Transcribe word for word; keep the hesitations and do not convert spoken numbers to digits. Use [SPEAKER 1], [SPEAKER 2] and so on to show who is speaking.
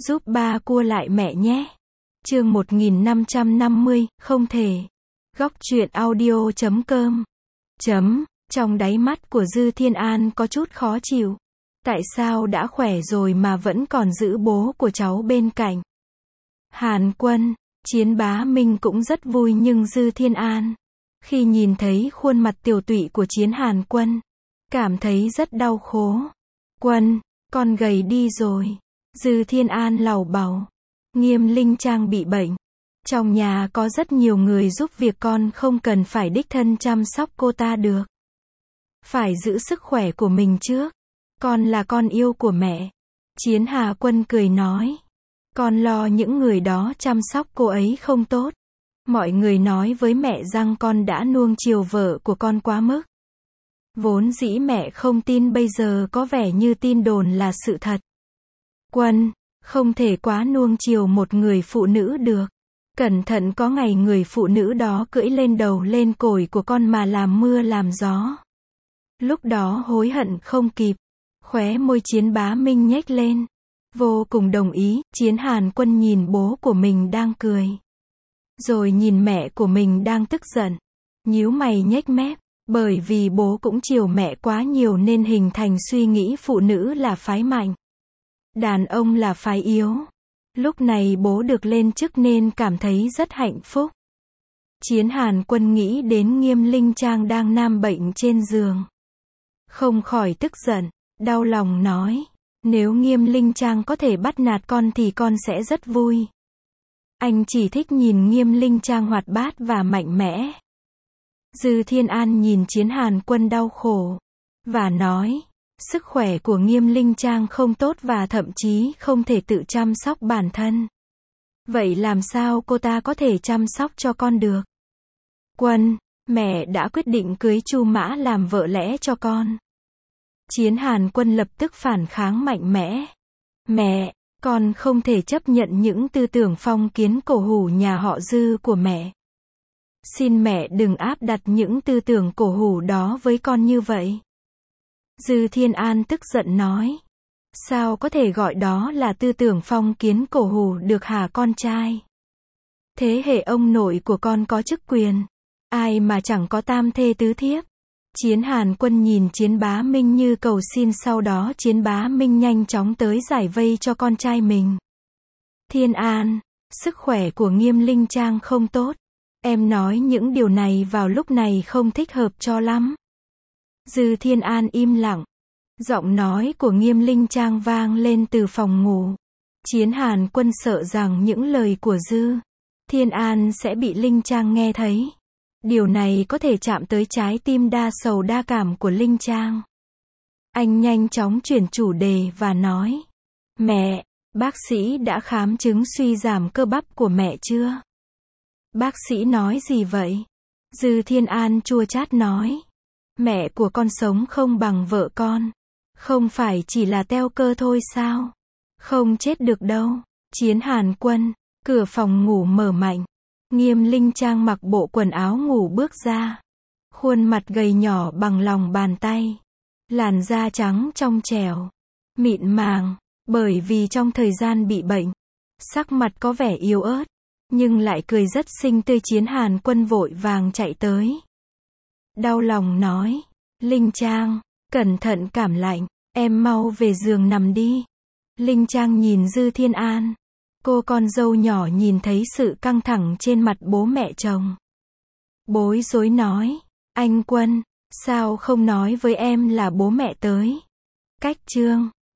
[SPEAKER 1] giúp ba cua lại mẹ nhé. Chương một nghìn năm trăm năm mươi, không thể. Góc truyện audio chấm com. Chấm, trong đáy mắt của Dư Thiên An có chút khó chịu. Tại sao đã khỏe rồi mà vẫn còn giữ bố của cháu bên cạnh? Hàn Quân, Chiến Bá Minh cũng rất vui nhưng Dư Thiên An, khi nhìn thấy khuôn mặt tiều tụy của Chiến Hàn Quân, cảm thấy rất đau khổ. Quân, con gầy đi rồi. Dư Thiên An lầu bầu. Nghiêm Linh Trang bị bệnh. Trong nhà có rất nhiều người giúp việc, con không cần phải đích thân chăm sóc cô ta được. Phải giữ sức khỏe của mình trước. Con là con yêu của mẹ. Chiến Hà Quân cười nói. Con lo những người đó chăm sóc cô ấy không tốt. Mọi người nói với mẹ rằng con đã nuông chiều vợ của con quá mức. Vốn dĩ mẹ không tin, bây giờ có vẻ như tin đồn là sự thật. Quân, không thể quá nuông chiều một người phụ nữ được. Cẩn thận có ngày người phụ nữ đó cưỡi lên đầu lên cổi của con mà làm mưa làm gió. Lúc đó hối hận không kịp. Khóe môi Chiến Bá Minh nhếch lên. Vô cùng đồng ý. Chiến Hàn Quân nhìn bố của mình đang cười, rồi nhìn mẹ của mình đang tức giận, nhíu mày nhếch mép. Bởi vì bố cũng chiều mẹ quá nhiều nên hình thành suy nghĩ phụ nữ là phái mạnh, đàn ông là phái yếu. Lúc này bố được lên chức nên cảm thấy rất hạnh phúc. Chiến Hàn Quân nghĩ đến Nghiêm Linh Trang đang nam bệnh trên giường, không khỏi tức giận, đau lòng nói. Nếu Nghiêm Linh Trang có thể bắt nạt con thì con sẽ rất vui. Anh chỉ thích nhìn Nghiêm Linh Trang hoạt bát và mạnh mẽ. Dư Thiên An nhìn Chiến Hàn Quân đau khổ, và nói, sức khỏe của Nghiêm Linh Trang không tốt và thậm chí không thể tự chăm sóc bản thân. Vậy làm sao cô ta có thể chăm sóc cho con được? Quân, mẹ đã quyết định cưới Chu Mã làm vợ lẽ cho con. Chiến Hàn Quân lập tức phản kháng mạnh mẽ. Mẹ, con không thể chấp nhận những tư tưởng phong kiến cổ hủ nhà họ Dư của mẹ. Xin mẹ đừng áp đặt những tư tưởng cổ hủ đó với con như vậy. Dư Thiên An tức giận nói. Sao có thể gọi đó là tư tưởng phong kiến cổ hủ được hả con trai? Thế hệ ông nội của con có chức quyền. Ai mà chẳng có tam thê tứ thiếp. Chiến Hàn Quân nhìn Chiến Bá Minh như cầu xin, sau đó Chiến Bá Minh nhanh chóng tới giải vây cho con trai mình. Thiên An, sức khỏe của Nghiêm Linh Trang không tốt. Em nói những điều này vào lúc này không thích hợp cho lắm. Dư Thiên An im lặng. Giọng nói của Nghiêm Linh Trang vang lên từ phòng ngủ. Chiến Hàn Quân sợ rằng những lời của Dư Thiên An sẽ bị Linh Trang nghe thấy. Điều này có thể chạm tới trái tim đa sầu đa cảm của Linh Trang. Anh nhanh chóng chuyển chủ đề và nói. Mẹ, bác sĩ đã khám chứng suy giảm cơ bắp của mẹ chưa? Bác sĩ nói gì vậy? Dư Thiên An chua chát nói. Mẹ của con sống không bằng vợ con. Không phải chỉ là teo cơ thôi sao? Không chết được đâu. Chiến Hàn Quân, cửa phòng ngủ mở mạnh. Nghiêm Linh Trang mặc bộ quần áo ngủ bước ra. Khuôn mặt gầy nhỏ bằng lòng bàn tay. Làn da trắng trong trẻo, mịn màng. Bởi vì trong thời gian bị bệnh, sắc mặt có vẻ yếu ớt, nhưng lại cười rất xinh tươi. Chiến Hàn Quân vội vàng chạy tới. Đau lòng nói. Linh Trang, cẩn thận cảm lạnh. Em mau về giường nằm đi. Linh Trang nhìn Dư Thiên An. Cô con dâu nhỏ nhìn thấy sự căng thẳng trên mặt bố mẹ chồng, bối rối nói. Anh Quân, sao không nói với em là bố mẹ tới? Cách chương